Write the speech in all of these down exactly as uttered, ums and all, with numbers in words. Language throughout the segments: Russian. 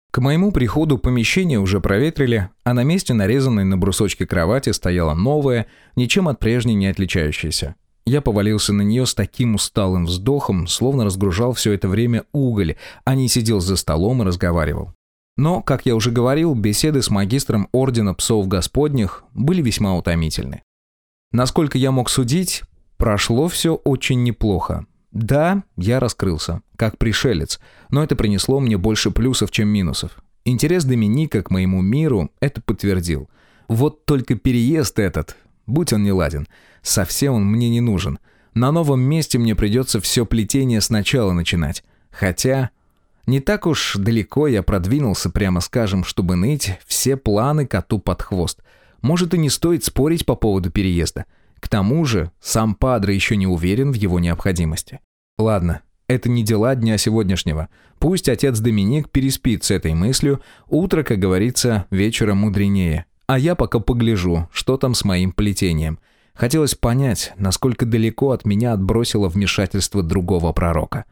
К моему приходу помещение уже проветрили, а на месте нарезанной на брусочке кровати стояла новая, ничем от прежней не отличающаяся. Я повалился на нее с таким усталым вздохом, словно разгружал все это время уголь, а не сидел за столом и разговаривал. Но, как я уже говорил, беседы с магистром Ордена Псов Господних были весьма утомительны. Насколько я мог судить, прошло все очень неплохо. Да, я раскрылся, как пришелец, но это принесло мне больше плюсов, чем минусов. Интерес Доминика к моему миру это подтвердил. Вот только переезд этот, будь он неладен, совсем он мне не нужен. На новом месте мне придется все плетение сначала начинать. Хотя, не так уж далеко я продвинулся, прямо скажем, чтобы ныть все планы коту под хвост. Может, и не стоит спорить по поводу переезда. К тому же, сам Падре еще не уверен в его необходимости. Ладно, это не дела дня сегодняшнего. Пусть отец Доминик переспит с этой мыслью, утро, как говорится, вечером мудренее. А я пока погляжу, что там с моим плетением. Хотелось понять, насколько далеко от меня отбросило вмешательство другого пророка.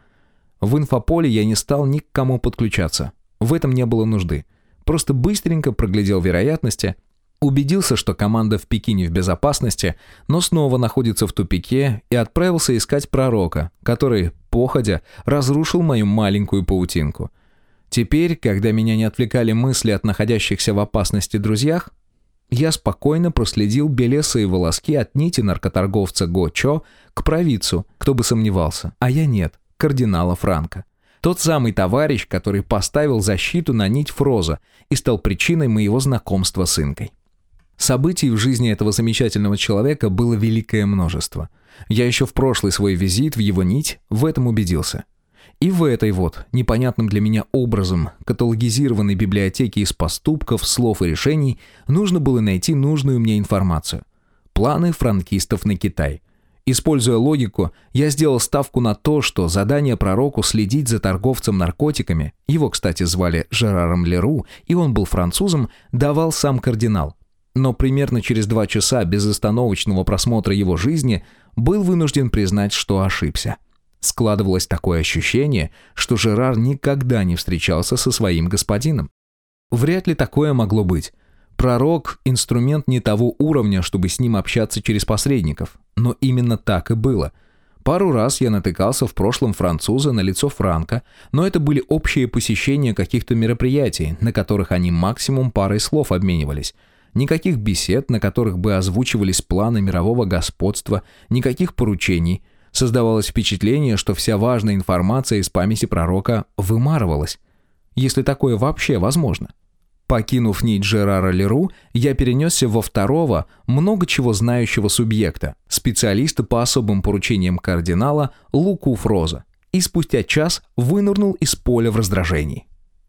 В инфополе я не стал ни к кому подключаться. В этом не было нужды. Просто быстренько проглядел вероятности, убедился, что команда в Пекине в безопасности, но снова находится в тупике, и отправился искать пророка, который, походя, разрушил мою маленькую паутинку. Теперь, когда меня не отвлекали мысли от находящихся в опасности друзьях, я спокойно проследил белесые волоски от нити наркоторговца Го Чо к провидцу, кто бы сомневался, а я нет, кардинала Франка. Тот самый товарищ, который поставил защиту на нить Фроза и стал причиной моего знакомства с Инкой. Событий в жизни этого замечательного человека было великое множество. Я еще в прошлый свой визит в его нить в этом убедился. И в этой вот, непонятным для меня образом, каталогизированной библиотеке из поступков, слов и решений, нужно было найти нужную мне информацию. Планы франкистов на Китай. Используя логику, я сделал ставку на то, что задание пророку следить за торговцем наркотиками, его, кстати, звали Жераром Леру, и он был французом, давал сам кардинал. Но примерно через два часа безостановочного просмотра его жизни был вынужден признать, что ошибся. Складывалось такое ощущение, что Жерар никогда не встречался со своим господином. Вряд ли такое могло быть. Пророк – инструмент не того уровня, чтобы с ним общаться через посредников. Но именно так и было. Пару раз я натыкался в прошлом француза на лицо Франка, но это были общие посещения каких-то мероприятий, на которых они максимум парой слов обменивались. Никаких бесед, на которых бы озвучивались планы мирового господства, никаких поручений. Создавалось впечатление, что вся важная информация из памяти пророка вымарывалась. Если такое вообще возможно. Покинув нить Жерара Леру, я перенесся во второго, много чего знающего субъекта, специалиста по особым поручениям кардинала Луку Фроза, и спустя час вынырнул из поля в раздражении.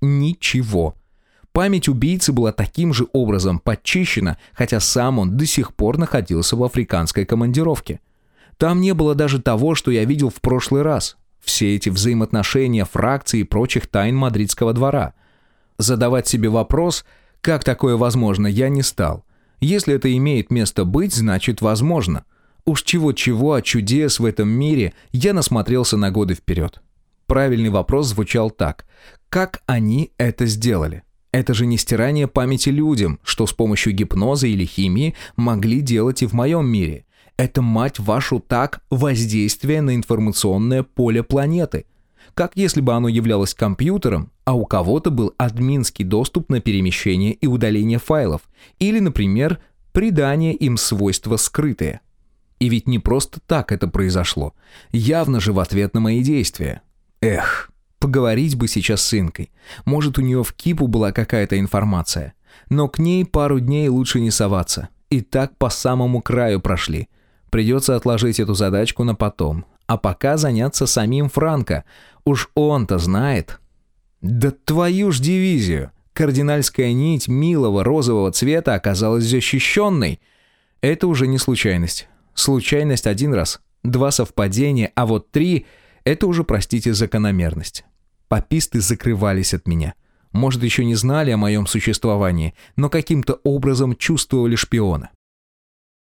Ничего. Память убийцы была таким же образом подчищена, хотя сам он до сих пор находился в африканской командировке. Там не было даже того, что я видел в прошлый раз. Все эти взаимоотношения фракций и прочих тайн мадридского двора. Задавать себе вопрос, как такое возможно, я не стал. Если это имеет место быть, значит возможно. Уж чего-чего, а чудес в этом мире я насмотрелся на годы вперед. Правильный вопрос звучал так. Как они это сделали? Это же не стирание памяти людям, что с помощью гипноза или химии могли делать и в моем мире. Это, мать вашу, так, воздействие на информационное поле планеты. Как если бы оно являлось компьютером, а у кого-то был админский доступ на перемещение и удаление файлов. Или, например, придание им свойства скрытые. И ведь не просто так это произошло. Явно же в ответ на мои действия. Эх, поговорить бы сейчас с Инкой. Может, у нее в кипу была какая-то информация. Но к ней пару дней лучше не соваться. И так по самому краю прошли. Придется отложить эту задачку на потом. А пока заняться самим Франко. Уж он-то знает. Да твою ж дивизию. Кардинальская нить милого розового цвета оказалась защищенной. Это уже не случайность. Случайность один раз. Два совпадения, а вот три – это уже, простите, закономерность. Паписты закрывались от меня. Может, еще не знали о моем существовании, но каким-то образом чувствовали шпиона.